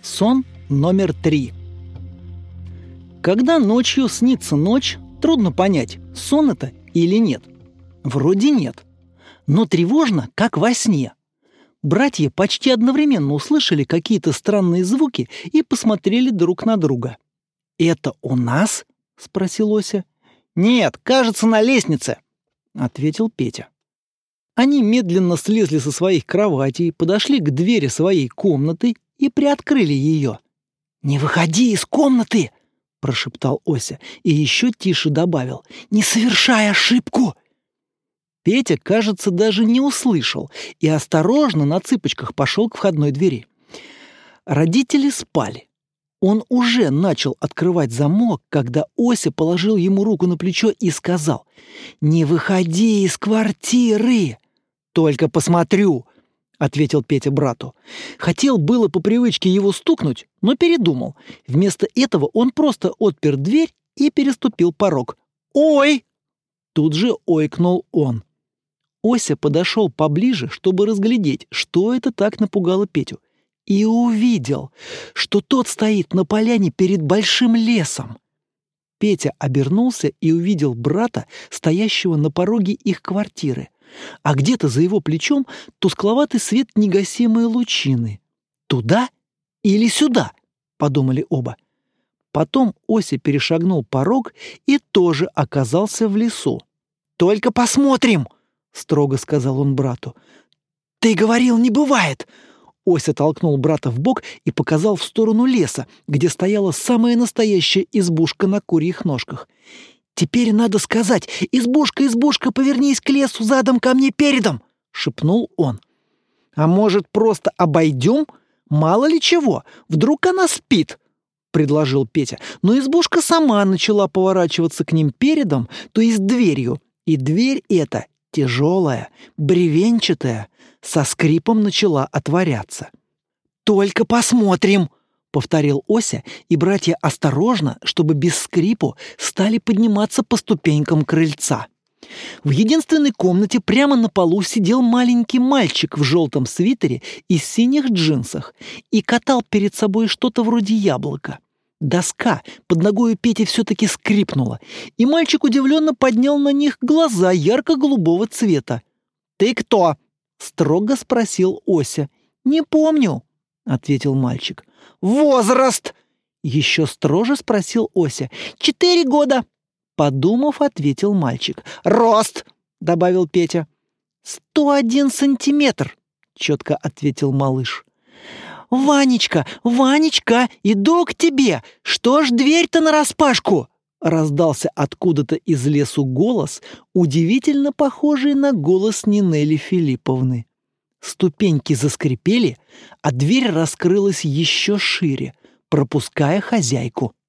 Сон номер 3. Когда ночью снится ночь, трудно понять, сон это или нет. Вроде нет, но тревожно, как во сне. Братья почти одновременно услышали какие-то странные звуки и посмотрели друг на друга. «Это у нас?» — спросил Ося. «Нет, кажется, на лестнице», — ответил Петя. Они медленно слезли со своих кроватей, подошли к двери своей комнаты и приоткрыли ее. «Не выходи из комнаты!» — прошептал Ося и еще тише добавил. «Не совершай ошибку!» Петя, кажется, даже не услышал и осторожно на цыпочках пошел к входной двери. Родители спали. Он уже начал открывать замок, когда Ося положил ему руку на плечо и сказал: «Не выходи из квартиры!» «Только посмотрю», — ответил Петя брату. Хотел было по привычке его стукнуть, но передумал. Вместо этого он просто отпер дверь и переступил порог. «Ой!» — тут же ойкнул он. Ося подошел поближе, чтобы разглядеть, что это так напугало Петю, и увидел, что тот стоит на поляне перед большим лесом. Петя обернулся и увидел брата, стоящего на пороге их квартиры, а где-то за его плечом тускловатый свет негасимой лучины. «Туда или сюда?» — подумали оба. Потом Ося перешагнул порог и тоже оказался в лесу. «Только посмотрим!» — строго сказал он брату. «Ты говорил, не бывает!» Ося толкнул брата в бок и показал в сторону леса, где стояла самая настоящая избушка на курьих ножках. «Теперь надо сказать: избушка, избушка, повернись к лесу задом ко мне передом!» — шепнул он. «А может, просто обойдем? Мало ли чего, вдруг она спит!» — предложил Петя. Но избушка сама начала поворачиваться к ним передом, то есть дверью, и дверь эта, тяжелая, бревенчатая, со скрипом начала отворяться. «Только посмотрим!» — повторил Ося, и братья осторожно, чтобы без скрипу, стали подниматься по ступенькам крыльца. В единственной комнате прямо на полу сидел маленький мальчик в желтом свитере и синих джинсах и катал перед собой что-то вроде яблока. Доска под ногою Пети все-таки скрипнула, и мальчик удивленно поднял на них глаза ярко-голубого цвета. «Ты кто?» — строго спросил Ося. «Не помню», — ответил мальчик. «Возраст?» — еще строже спросил Ося. «4 года», — подумав, ответил мальчик. «Рост?» — добавил Петя. 101 сантиметр», — четко ответил малыш. «Ванечка, Ванечка, иду к тебе! Что ж дверь-то нараспашку?» Раздался откуда-то из лесу голос, удивительно похожий на голос Нинели Филипповны. Ступеньки заскрипели, а дверь раскрылась еще шире, пропуская хозяйку.